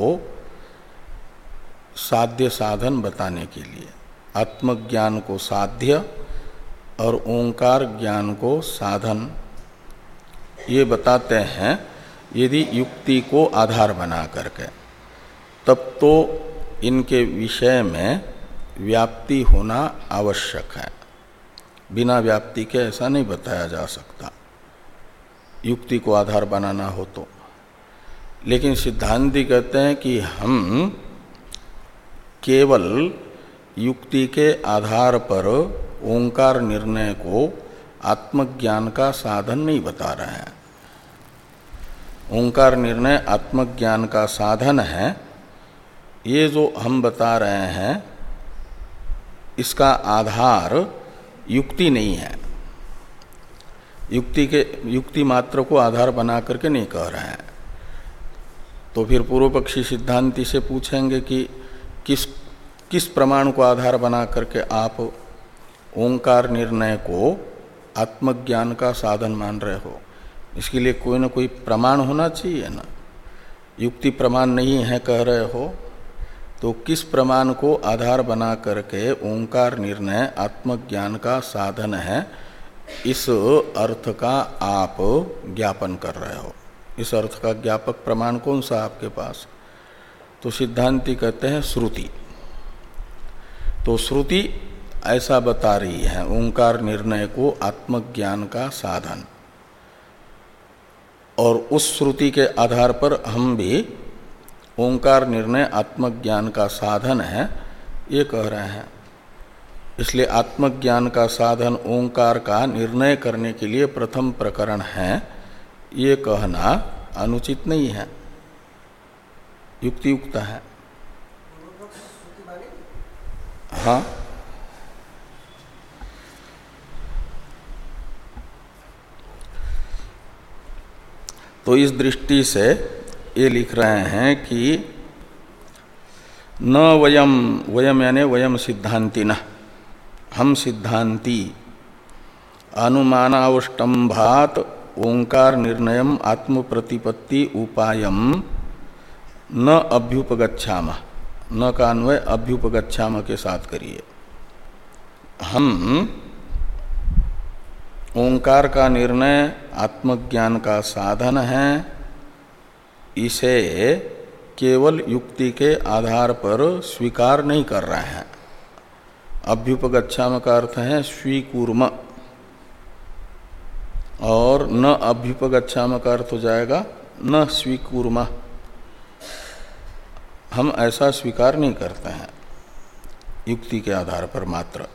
साध्य साधन बताने के लिए। आत्मज्ञान को साध्य और ओंकार ज्ञान को साधन ये बताते हैं यदि युक्ति को आधार बना करके, तब तो इनके विषय में व्याप्ति होना आवश्यक है। बिना व्याप्ति के ऐसा नहीं बताया जा सकता युक्ति को आधार बनाना हो तो। लेकिन सिद्धांति कहते हैं कि हम केवल युक्ति के आधार पर ओंकार निर्णय को आत्मज्ञान का साधन नहीं बता रहे हैं। ओंकार निर्णय आत्मज्ञान का साधन है ये जो हम बता रहे हैं इसका आधार युक्ति नहीं है। युक्ति के युक्ति मात्र को आधार बना करके नहीं कह रहे हैं। तो फिर पूर्व पक्षी सिद्धांति से पूछेंगे कि किस किस प्रमाण को आधार बना करके आप ओंकार निर्णय को आत्मज्ञान का साधन मान रहे हो। इसके लिए कोई ना कोई प्रमाण होना चाहिए ना। युक्ति प्रमाण नहीं है कह रहे हो तो किस प्रमाण को आधार बना करके ओंकार निर्णय आत्मज्ञान का साधन है इस अर्थ का आप ज्ञापन कर रहे हो। इस अर्थ का ज्ञापक प्रमाण कौन सा आपके पास? तो सिद्धांति कहते हैं श्रुति। तो श्रुति ऐसा बता रही है ओंकार निर्णय को आत्मज्ञान का साधन, और उस श्रुति के आधार पर हम भी ओंकार निर्णय आत्मज्ञान का साधन है ये कह रहे हैं। इसलिए आत्मज्ञान का साधन ओंकार का निर्णय करने के लिए प्रथम प्रकरण है ये कहना अनुचित नहीं है, युक्तियुक्त है। हाँ, तो इस दृष्टि से ये लिख रहे हैं कि न वयम, वयम यानी वयम सिद्धांति न, हम सिद्धांति अनुमानावष्टंभात ओंकार निर्णयम आत्म प्रतिपत्ति उपायम न अभ्युपगच्छाम, न का अन्वय अभ्युपगच्छाम के साथ करिए। हम ओंकार का निर्णय आत्मज्ञान का साधन है इसे केवल युक्ति के आधार पर स्वीकार नहीं कर रहे हैं। अभ्युपगच्छाम का अर्थ है स्वीकूर्म, और न अभ्युपगच्छाम का अर्थ हो जाएगा न स्वीकूर्म। हम ऐसा स्वीकार नहीं करते हैं युक्ति के आधार पर मात्र।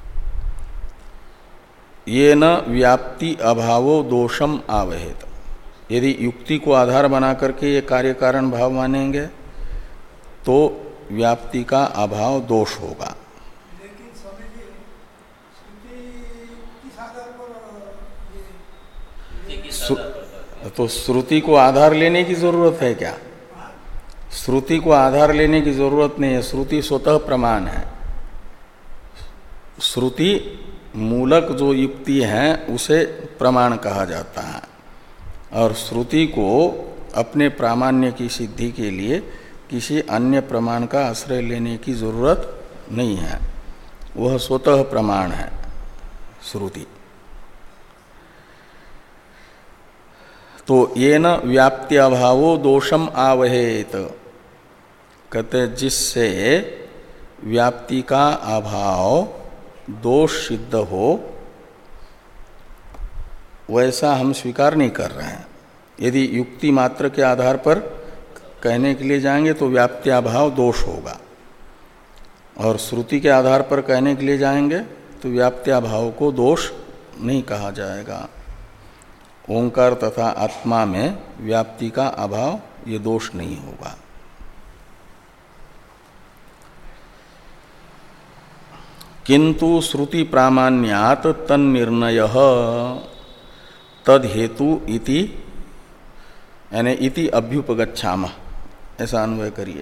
ये न व्याप्ति अभावो दोषम आवहेत, यदि युक्ति को आधार बना करके ये कार्य कारण भाव मानेंगे तो व्याप्ति का अभाव दोष होगा। लेकिन स्वामी जी, श्रुति किस आधार पर? तो श्रुति को आधार लेने की जरूरत है क्या? श्रुति को आधार लेने की जरूरत नहीं है, श्रुति स्वतः प्रमाण है। श्रुति मूलक जो युक्ति है उसे प्रमाण कहा जाता है, और श्रुति को अपने प्रामाण्य की सिद्धि के लिए किसी अन्य प्रमाण का आश्रय लेने की जरूरत नहीं है, वह स्वतः प्रमाण है श्रुति। तो ये न व्याप्त्यभावो दोषम आवहेत, कहते जिससे व्याप्ति का अभाव दोष सिद्ध हो वैसा हम स्वीकार नहीं कर रहे हैं। यदि युक्ति मात्र के आधार पर कहने के लिए जाएंगे तो व्याप्त्याभाव दोष होगा, और श्रुति के आधार पर कहने के लिए जाएंगे तो व्याप्त्याभाव को दोष नहीं कहा जाएगा। ओंकार तथा आत्मा में व्याप्ति का अभाव ये दोष नहीं होगा। किंतु श्रुति प्रामाण्यात तन्निर्णय तद हेतु इति, यानी इति अभ्युपगच्छामः, ऐसा अन्वय करिए।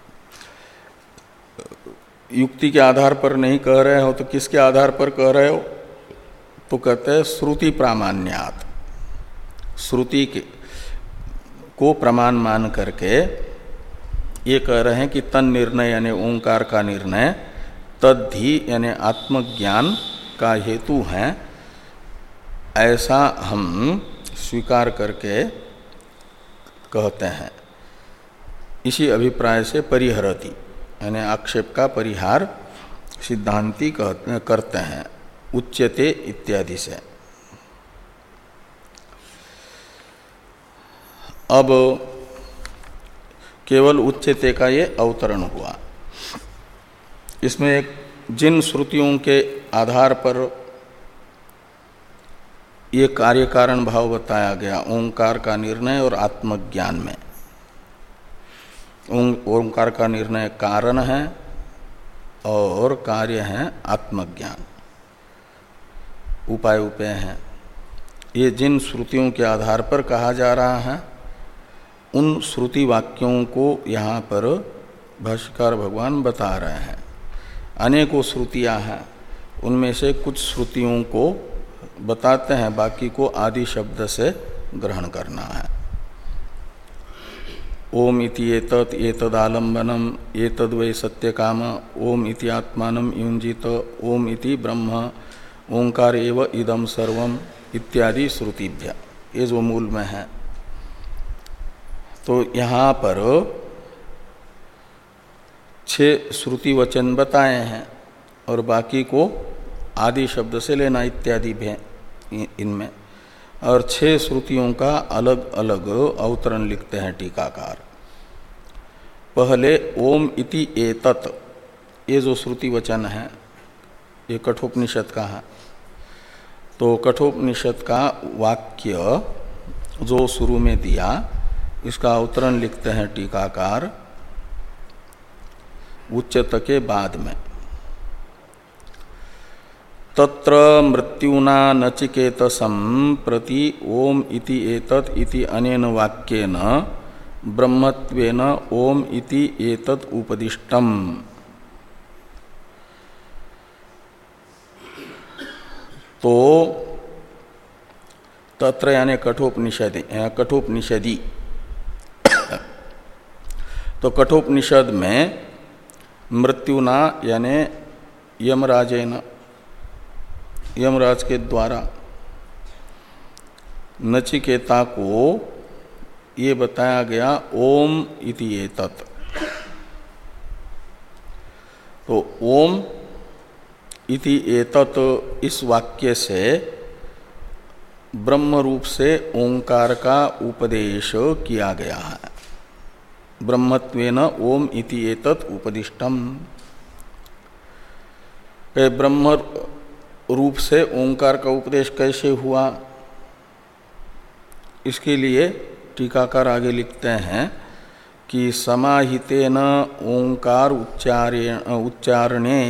युक्ति के आधार पर नहीं कह रहे हो तो किसके आधार पर कह रहे हो? तो कहते हैं श्रुति प्रामाण्यात, श्रुति के को प्रमाण मान करके ये कह रहे हैं कि तन निर्णय यानी ओंकार का निर्णय, तद्धि यानी आत्मज्ञान का हेतु है, ऐसा हम स्वीकार करके कहते हैं। इसी अभिप्राय से परिहरति यानी आक्षेप का परिहार सिद्धांती करते हैं उच्यते इत्यादि से। अब केवल उच्यते का ये अवतरण हुआ। इसमें एक जिन श्रुतियों के आधार पर ये कार्य कारण भाव बताया गया ओंकार का निर्णय और आत्मज्ञान में, ओंकार का निर्णय कारण है और कार्य है आत्मज्ञान, उपाय उपाय हैं। ये जिन श्रुतियों के आधार पर कहा जा रहा है उन श्रुति वाक्यों को यहाँ पर भाष्यकार भगवान बता रहे हैं। अनेकों श्रुतियाँ हैं, उनमें से कुछ श्रुतियों को बताते हैं, बाकी को आदि शब्द से ग्रहण करना है। ओम इति एतत् एतदालंबनम एतद् वै सत्यकाम ओम इति आत्मानं युञ्जीत ओम इति ब्रह्म ओंकार एव इदं सर्वम इत्यादि श्रुतिभ्य, ये जो मूल में है। तो यहाँ पर छह श्रुति वचन बताए हैं और बाकी को आदि शब्द से लेना इत्यादि भी इनमें, और छह श्रुतियों का अलग अलग अवतरण लिखते हैं टीकाकार। पहले ओम इति एतत्, ये जो श्रुति वचन है ये कठोपनिषद का है। तो कठोपनिषद का वाक्य जो शुरू में दिया इसका अवतरण लिखते हैं टीकाकार उच्चत के बाद में। तत्र मृत्युना नचिकेतसं प्रति ओम इति एतत् इति अनेन वाक्येन ब्रह्मत्वेन ओम इति एतत् उपदिष्टम्। तो तत्र यानी कठोपनिषदि कठोपनिषदि तो कठोपनिषद में मृत्युना यानी यमराजेन, यमराज के द्वारा नचिकेता को ये बताया गया ओम इति एतत्। तो ओम इति एतत् इस वाक्य से ब्रह्म रूप से ओंकार का उपदेश किया गया है। ब्रह्मत्वेन ओम इति एतत् उपदिष्टम। ब्रह्म रूप से ओंकार का उपदेश कैसे हुआ, इसके लिए टीकाकार आगे लिखते हैं कि समाहितेन ओंकार उच्चारणे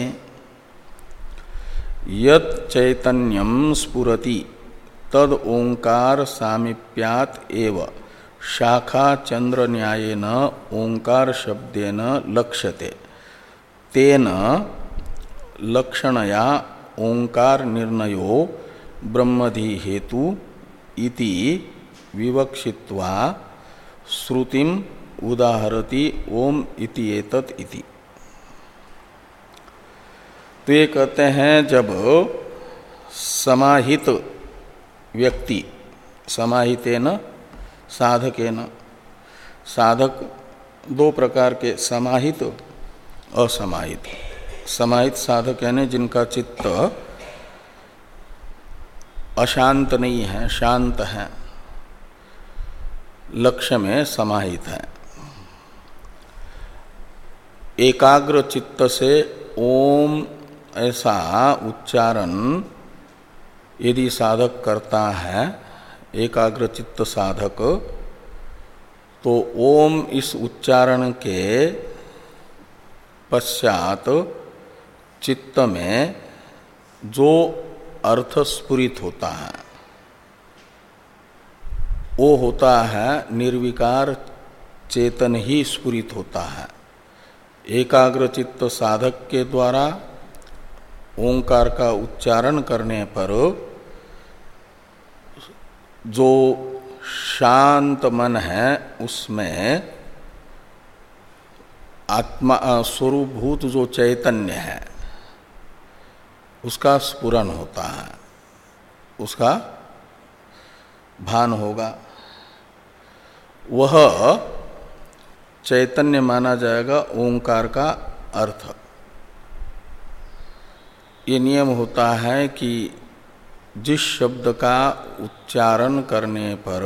यत् चैतन्यम स्फुरति तद ओंकार सामीप्यात् एव शाखा चंद्र न्यायेन ओंकार शब्देन लक्ष्यते तेन लक्षणया ओंकार निर्णयो ब्रह्मधि हेतु इति विवक्षित्वा श्रुतिम उदाहरति ओम इति एतत् इति। तो ये कहते हैं जब समाहित व्यक्ति, समाहितेन साधकेन, साधक दो प्रकार के, समाहित असमाहित। समाहित साधक यानी जिनका चित्त अशांत नहीं है, शांत है, लक्ष्य में समाहित है। एकाग्र चित्त से ओम ऐसा उच्चारण यदि साधक करता है, एकाग्र चित्त साधक, तो ओम इस उच्चारण के पश्चात चित्त में जो अर्थ स्फुरित होता है वो होता है निर्विकार चेतन ही स्फुरित होता है। एकाग्र चित्त साधक के द्वारा ओंकार का उच्चारण करने पर जो शांत मन है उसमें आत्मा स्वरूपभूत जो चैतन्य है उसका स्फुरन होता है, उसका भान होगा। वह चैतन्य माना जाएगा ओंकार का अर्थ। ये नियम होता है कि जिस शब्द का उच्चारण करने पर,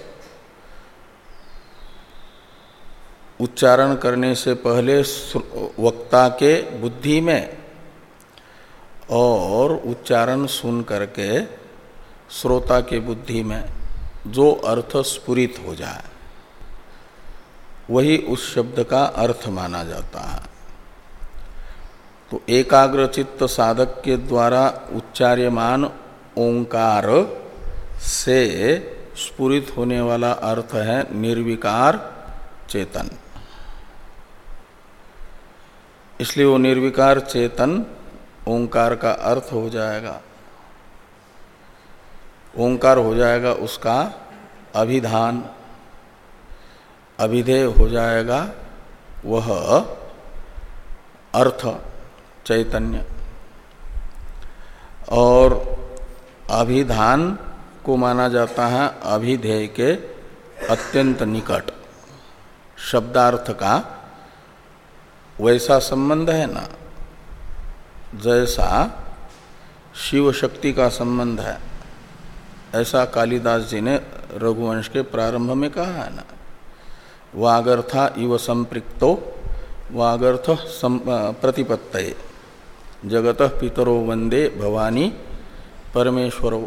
उच्चारण करने से पहले वक्ता के बुद्धि में और उच्चारण सुन करके श्रोता के बुद्धि में जो अर्थ स्फुरित हो जाए वही उस शब्द का अर्थ माना जाता है। तो एकाग्रचित्त साधक के द्वारा उच्चार्यमान ओंकार से स्फुरित होने वाला अर्थ है निर्विकार चेतन। इसलिए वो निर्विकार चेतन ओंकार का अर्थ हो जाएगा। ओंकार हो जाएगा उसका अभिधान, अभिधेय हो जाएगा वह अर्थ चैतन्य। और अभिधान को माना जाता है अभिधेय के अत्यंत निकट। शब्दार्थ का वैसा संबंध है ना जैसा शिव शक्ति का संबंध है, ऐसा कालिदास जी ने रघुवंश के प्रारंभ में कहा है ना, वागर्था इव संपृक्तो वागर्थ प्रतिपत्तये जगतः पितरो वंदे भवानी परमेश्वरो।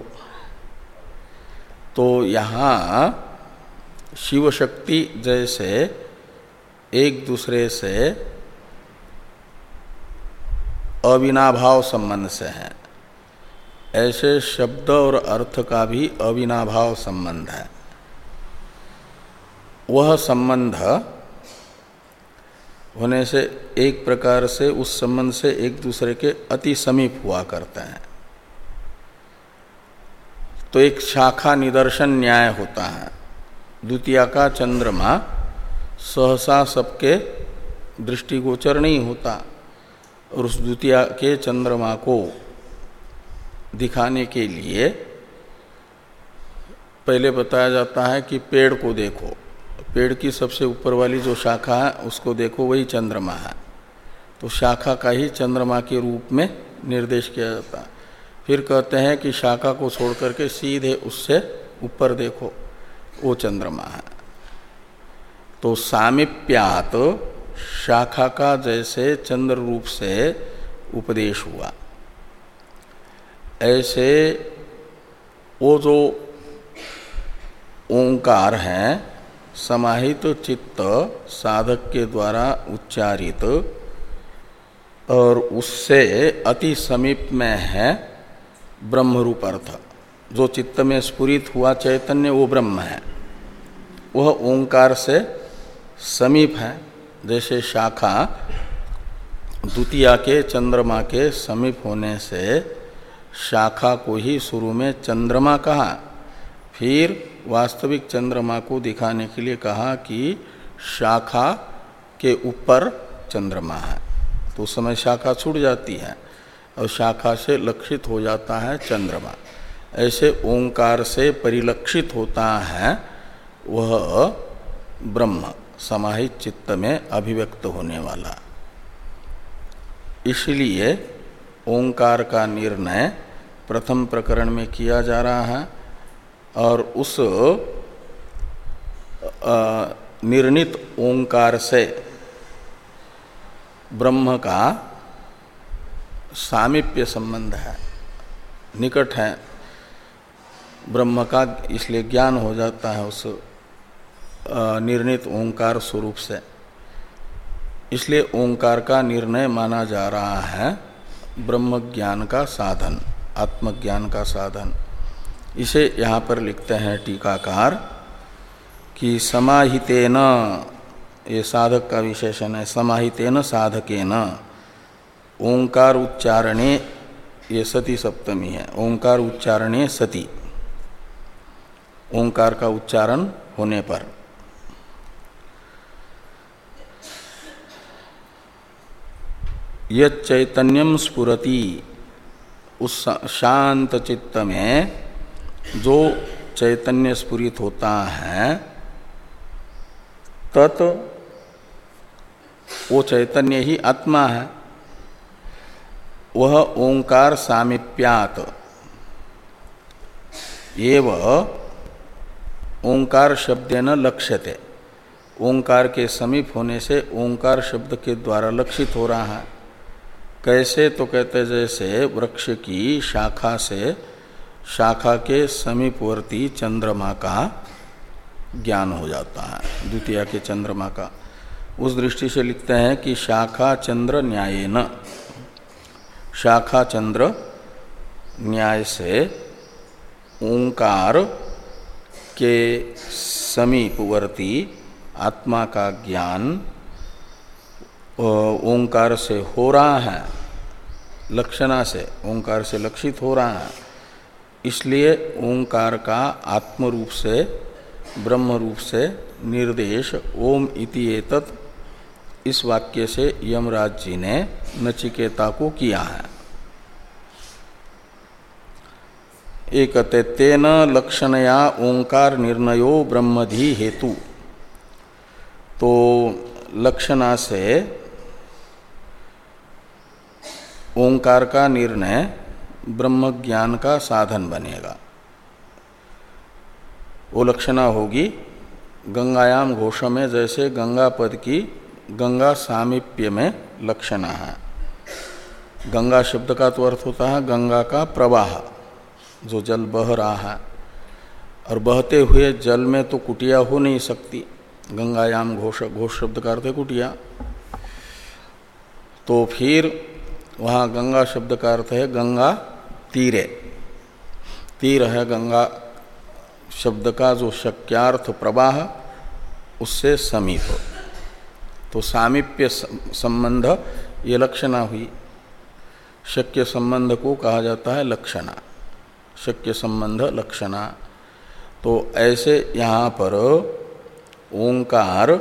तो यहाँ शिव शक्ति जैसे एक दूसरे से अविनाभाव संबंध से है, ऐसे शब्द और अर्थ का भी अविनाभाव संबंध है। वह संबंध होने से एक प्रकार से उस संबंध से एक दूसरे के अति समीप हुआ करते हैं। तो एक शाखा निदर्शन न्याय होता है। द्वितीया का चंद्रमा सहसा सबके दृष्टिगोचर नहीं होता, और उस द्वितीया के चंद्रमा को दिखाने के लिए पहले बताया जाता है कि पेड़ को देखो, पेड़ की सबसे ऊपर वाली जो शाखा है उसको देखो, वही चंद्रमा है। तो शाखा का ही चंद्रमा के रूप में निर्देश किया जाता है। फिर कहते हैं कि शाखा को छोड़ करके सीधे उससे ऊपर देखो, वो चंद्रमा है। तो सामीप्यात शाखा का जैसे चंद्र रूप से उपदेश हुआ, ऐसे वो जो ओंकार है समाहित चित्त साधक के द्वारा उच्चारित और उससे अति समीप में है ब्रह्म रूप अर्थ। जो चित्त में स्फुरित हुआ चैतन्य वो ब्रह्म है, वह ओंकार से समीप है। जैसे शाखा द्वितीया के चंद्रमा के समीप होने से शाखा को ही शुरू में चंद्रमा कहा, फिर वास्तविक चंद्रमा को दिखाने के लिए कहा कि शाखा के ऊपर चंद्रमा है, तो उस समय शाखा छूट जाती है और शाखा से लक्षित हो जाता है चंद्रमा। ऐसे ओंकार से परिलक्षित होता है वह ब्रह्म समाहित चित्त में अभिव्यक्त होने वाला। इसलिए ओंकार का निर्णय प्रथम प्रकरण में किया जा रहा है और उस निर्णित ओंकार से ब्रह्म का सामीप्य संबंध है, निकट है ब्रह्म का, इसलिए ज्ञान हो जाता है उस निर्णित ओंकार स्वरूप से। इसलिए ओंकार का निर्णय माना जा रहा है ब्रह्म ज्ञान का साधन, आत्मज्ञान का साधन। इसे यहाँ पर लिखते हैं टीकाकार कि समाहितेन, ये साधक का विशेषण है, समाहितेन साधकेन ओंकार उच्चारणे, ये सती सप्तमी है, ओंकार उच्चारणे सती, ओंकार का उच्चारण होने पर। यत् चैतन्यम स्फुरति, उस शांत चित्त में जो चैतन्य स्फुरित होता है तत् वो चैतन्य ही आत्मा है। वह ओंकार सामीप्यात एव ओंकार शब्देन लक्ष्यते, ओंकार के समीप होने से ओंकार शब्द के द्वारा लक्षित हो रहा है। कैसे? तो कहते जैसे वृक्ष की शाखा से शाखा के समीपवर्ती चंद्रमा का ज्ञान हो जाता है, द्वितीया के चंद्रमा का। उस दृष्टि से लिखते हैं कि शाखा चंद्र न्यायेन, शाखा चंद्र न्याय से ओंकार के समीपवर्ती आत्मा का ज्ञान ओंकार से हो रहा है, लक्षणा से, ओंकार से लक्षित हो रहा है। इसलिए ओंकार का आत्म रूप से, ब्रह्म रूप से निर्देश ओम इति एतत्, इस वाक्य से यमराज जी ने नचिकेता को किया है। एक तेन लक्षणया ओंकार निर्णयो ब्रह्मधि हेतु, तो लक्षणा से ओंकार का निर्णय ब्रह्म ज्ञान का साधन बनेगा। वो लक्षणा होगी गंगायाम घोष में, जैसे गंगा पद की गंगा सामीप्य में लक्षणा है। गंगा शब्द का तो अर्थ होता है गंगा का प्रवाह, जो जल बह रहा है, और बहते हुए जल में तो कुटिया हो नहीं सकती। गंगायाम घोष, घोष शब्द का अर्थ है कुटिया। तो फिर वहाँ गंगा शब्द का अर्थ है गंगा तीरे, तीर है गंगा शब्द का जो शक्यार्थ प्रवाह, उससे समीप। तो सामीप्य संबंध ये लक्षणा हुई। शक्य संबंध को कहा जाता है लक्षणा, शक्य संबंध लक्षणा। तो ऐसे यहाँ पर ओंकार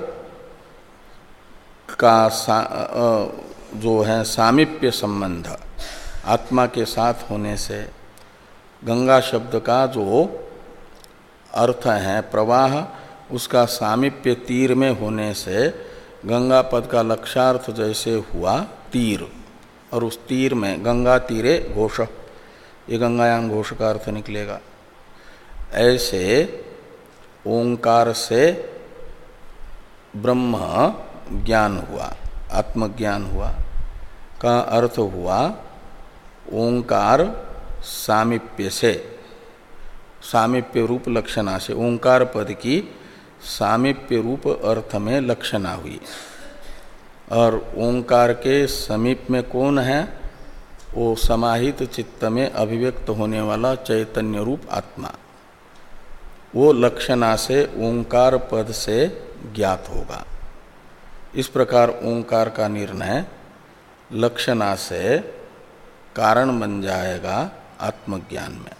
का सा, जो है सामीप्य संबंध आत्मा के साथ होने से, गंगा शब्द का जो अर्थ है प्रवाह, उसका सामीप्य तीर में होने से गंगा पद का लक्षार्थ जैसे हुआ तीर, और उस तीर में गंगा तीरे घोष, ये गंगायाम घोष का अर्थ निकलेगा। ऐसे ओंकार से ब्रह्म ज्ञान हुआ, आत्मज्ञान हुआ का अर्थ हुआ ओंकार सामीप्य से, सामीप्य रूप लक्षणा से, ओंकार पद की सामीप्य रूप अर्थ में लक्षणा हुई। और ओंकार के समीप में कौन है? वो समाहित चित्त में अभिव्यक्त होने वाला चैतन्य रूप आत्मा, वो लक्षणा से ओंकार पद से ज्ञात होगा। इस प्रकार ओंकार का निर्णय लक्षणा से कारण बन जाएगा आत्मज्ञान में।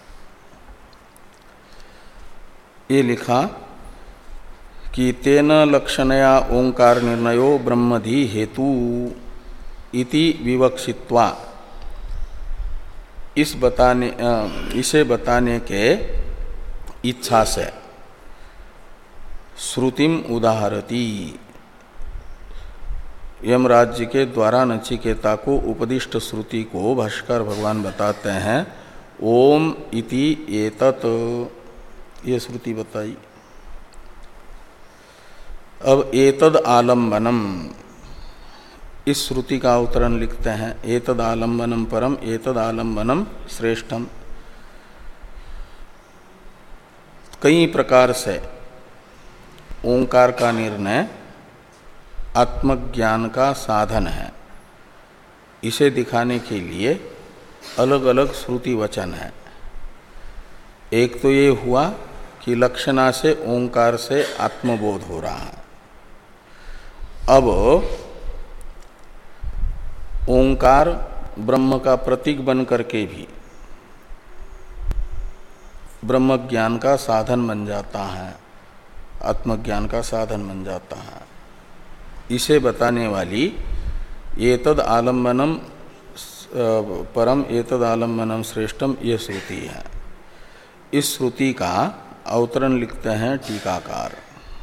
ये लिखा कि तेन लक्षणया ओंकार निर्णयो ब्रह्मधि हेतु इति विवक्षित्वा, इस बताने इसे बताने के इच्छा से श्रुतिम उदाहरति, यमराज्य के द्वारा नचिकेता को उपदिष्ट श्रुति को भाष्कर भगवान बताते हैं ओम इति एतत्, ये श्रुति बताई। अब एतद आलम्बनम, इस श्रुति का अवतरण लिखते हैं एतद आलम्बनम परम एतद आलम्बनम श्रेष्ठम। कई प्रकार से ओंकार का निर्णय आत्मज्ञान का साधन है, इसे दिखाने के लिए अलग अलग श्रुति वचन है। एक तो ये हुआ कि लक्षणा से ओंकार से आत्मबोध हो रहा है। अब ओंकार ब्रह्म का प्रतीक बन करके भी ब्रह्म ज्ञान का साधन बन जाता है, आत्मज्ञान का साधन बन जाता है। इसे बताने वाली एतद आलम्बनम परम एतद आलम्बनम श्रेष्ठम, ये श्रुति है। इस श्रुति का अवतरण लिखते हैं टीकाकार।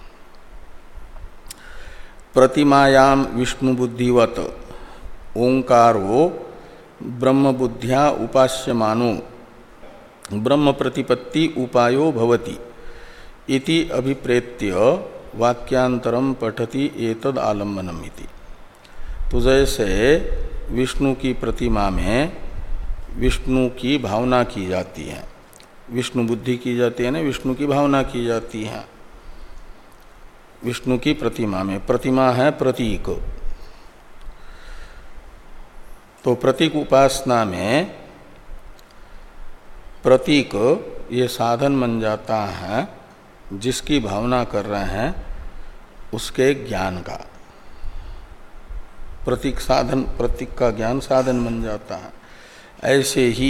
प्रतिमायाम विष्णु बुद्धिवत ओंकारो ब्रह्म बुद्ध्या उपास्यमानो ब्रह्म प्रतिपत्ति उपायो भवति इति अभिप्रेत्य वाक्यांतरम पठति एतद आलम्बनम इति। तो जैसे विष्णु की प्रतिमा में विष्णु की भावना की जाती है, विष्णु बुद्धि की जाती है ना, विष्णु की भावना की जाती है। विष्णु की प्रतिमा में, प्रतिमा है प्रतीक, तो प्रतीक उपासना में प्रतीक ये साधन बन जाता है जिसकी भावना कर रहे हैं उसके ज्ञान का। प्रतीक साधन, प्रतीक का ज्ञान साधन बन जाता है। ऐसे ही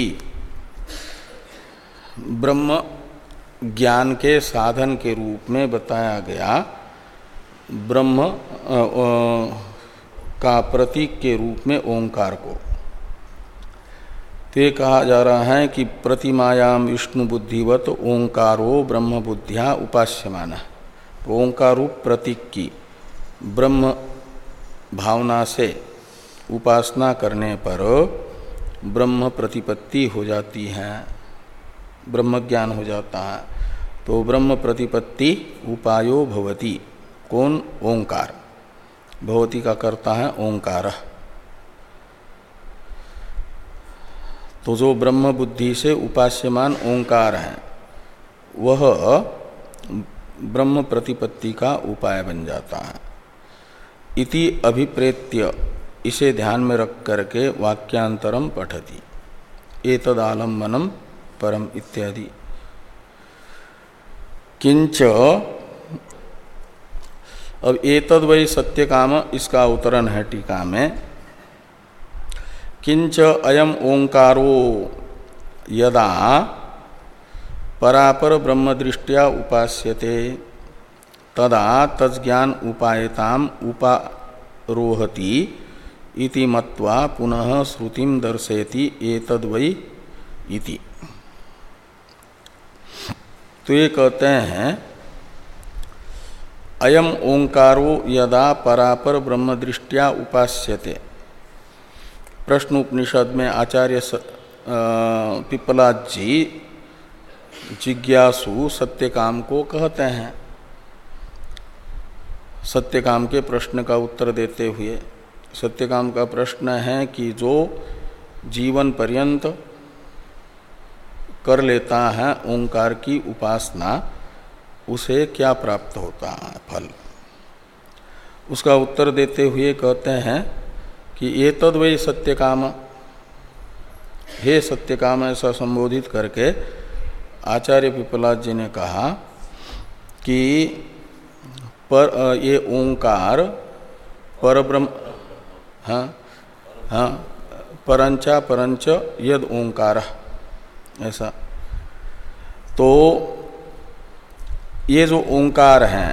ब्रह्म ज्ञान के साधन के रूप में बताया गया ब्रह्म का प्रतीक के रूप में ओंकार को। तो ये कहा जा रहा है कि प्रतिमायाम विष्णु बुद्धिवत ओंकारो ब्रह्म बुद्धिया उपास्यमान। तो ओंकार रूप प्रतीक की ब्रह्म भावना से उपासना करने पर ब्रह्म प्रतिपत्ति हो जाती है, ब्रह्म ज्ञान हो जाता है। तो ब्रह्म प्रतिपत्ति उपायो भवति, कौन? ओंकार। भवति का करता है ओंकार। तो जो ब्रह्म बुद्धि से उपास्यमान ओंकार है वह ब्रह्म प्रतिपत्ति का उपाय बन जाता है। इति अभिप्रेत्य, इसे ध्यान में रख करके वाक्यांतरम पठति एतद आलम्बनम परम इत्यादि। किंच, अब एतद वै सत्य काम, इसका अवतरण है टीका में। किंच अयम ओंकारो यदा परापर ब्रह्म दृष्टिया उपास्यते तदा तज्ज्ञान उपायताम उपारोहति इति मत्वा पुनः श्रुतिम दर्शयति एतद वै इति। तो ये कहते हैं अयम ओंकारो यदा परापर ब्रह्म दृष्टिया उपास्यते, प्रश्न उपनिषद में आचार्य पिप्पलाद जी जिज्ञासु सत्यकाम को कहते हैं। सत्यकाम के प्रश्न का उत्तर देते हुए, सत्यकाम का प्रश्न है कि जो जीवन पर्यंत कर लेता है ओंकार की उपासना, उसे क्या प्राप्त होता है फल। उसका उत्तर देते हुए कहते हैं कि ये तद वै सत्यकाम, हे सत्यकाम, ऐसा संबोधित करके आचार्य पिप्पलाद जी ने कहा कि पर ये ओंकार परब्रह्म, हाँ हाँ, परंचा परंच यद ओंकार, ऐसा। तो ये जो ओंकार है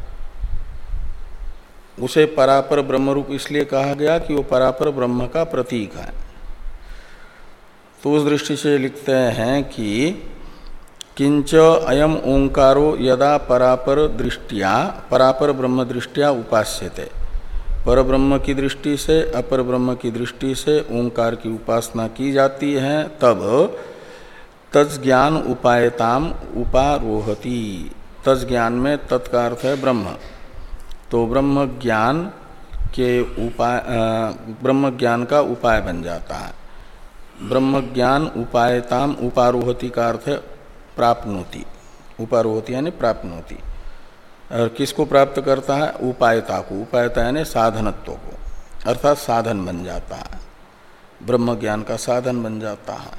उसे परापर ब्रह्म रूप इसलिए कहा गया कि वो परापर ब्रह्म का प्रतीक है। तो उस दृष्टि से लिखते हैं कि किंच अयम ओंकारो यदा परापर दृष्टिया परापर ब्रह्म दृष्टिया उपास्यते, पर ब्रह्म की दृष्टि से अपर ब्रह्म की दृष्टि से ओंकार की उपासना की जाती है, तब तज्ज्ञान उपायताम उपारोहति। तज्ज्ञान में तत्का अर्थ है ब्रह्म, तो ब्रह्म ज्ञान के उपाय, ब्रह्म ज्ञान का उपाय बन जाता है। ब्रह्म ज्ञान उपायताम उपारोहति का अर्थ है प्राप्नोति, उपारोहति यानी प्राप्नोति। और किसको प्राप्त करता है? उपायता को। उपायता यानी साधनत्व को, अर्थात साधन बन जाता है, ब्रह्म ज्ञान का साधन बन जाता है।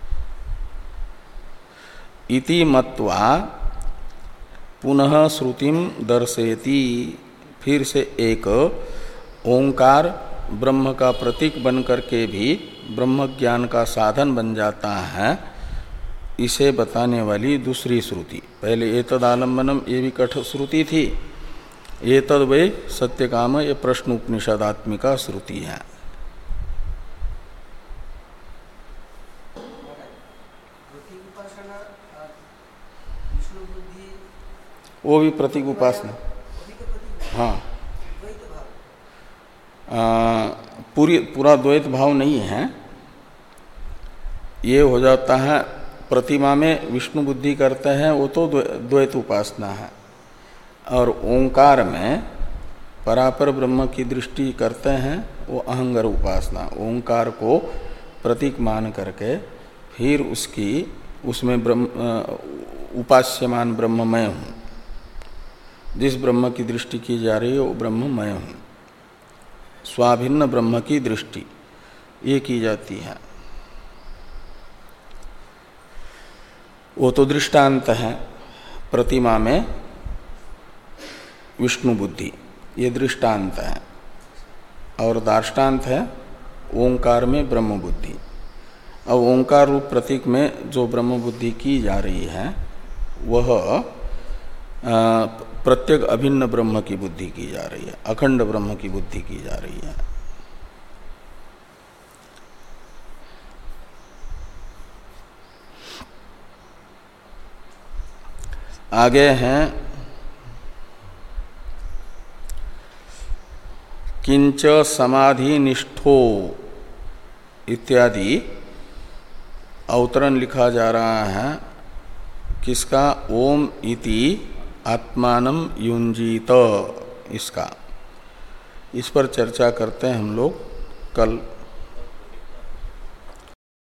इति मत्वा पुनः श्रुतिम दर्शयति, फिर से एक ओंकार ब्रह्म का प्रतीक बन करके भी ब्रह्म ज्ञान का साधन बन जाता है, इसे बताने वाली दूसरी श्रुति। पहले एतद आलम्बनम ये भी कठ श्रुति थी, एतद वै सत्यकाम ये प्रश्न उपनिषदात्मिका श्रुति है। वो भी प्रतीक उपासना, हाँ, आ, पूरी पूरा द्वैत भाव नहीं है। ये हो जाता है प्रतिमा में विष्णु बुद्धि करते हैं, वो तो द्वैत उपासना है। और ओंकार में परापर ब्रह्म की दृष्टि करते हैं, वो अहंगर उपासना। ओंकार को प्रतीक मान करके फिर उसकी उसमें ब्रह्म उपास्यमान ब्रह्म मैं हूँ, जिस ब्रह्म की दृष्टि की जा रही है वो ब्रह्म मैं हूँ, स्वाभिन्न ब्रह्म की दृष्टि ये की जाती है। वो तो दृष्टांत है, प्रतिमा में विष्णु बुद्धि, ये दृष्टांत है। और दार्ष्टान्त है ओंकार में ब्रह्म बुद्धि। अब ओंकार रूप प्रतीक में जो ब्रह्म बुद्धि की जा रही है वह प्रत्येक अभिन्न ब्रह्म की बुद्धि की जा रही है, अखंड ब्रह्म की बुद्धि की जा रही है। आगे हैं किंच समाधि निष्ठो इत्यादि अवतरण लिखा जा रहा है। किसका? ओम इति आत्मानम युंजीत, इसका। इस पर चर्चा करते हैं हम लोग कल।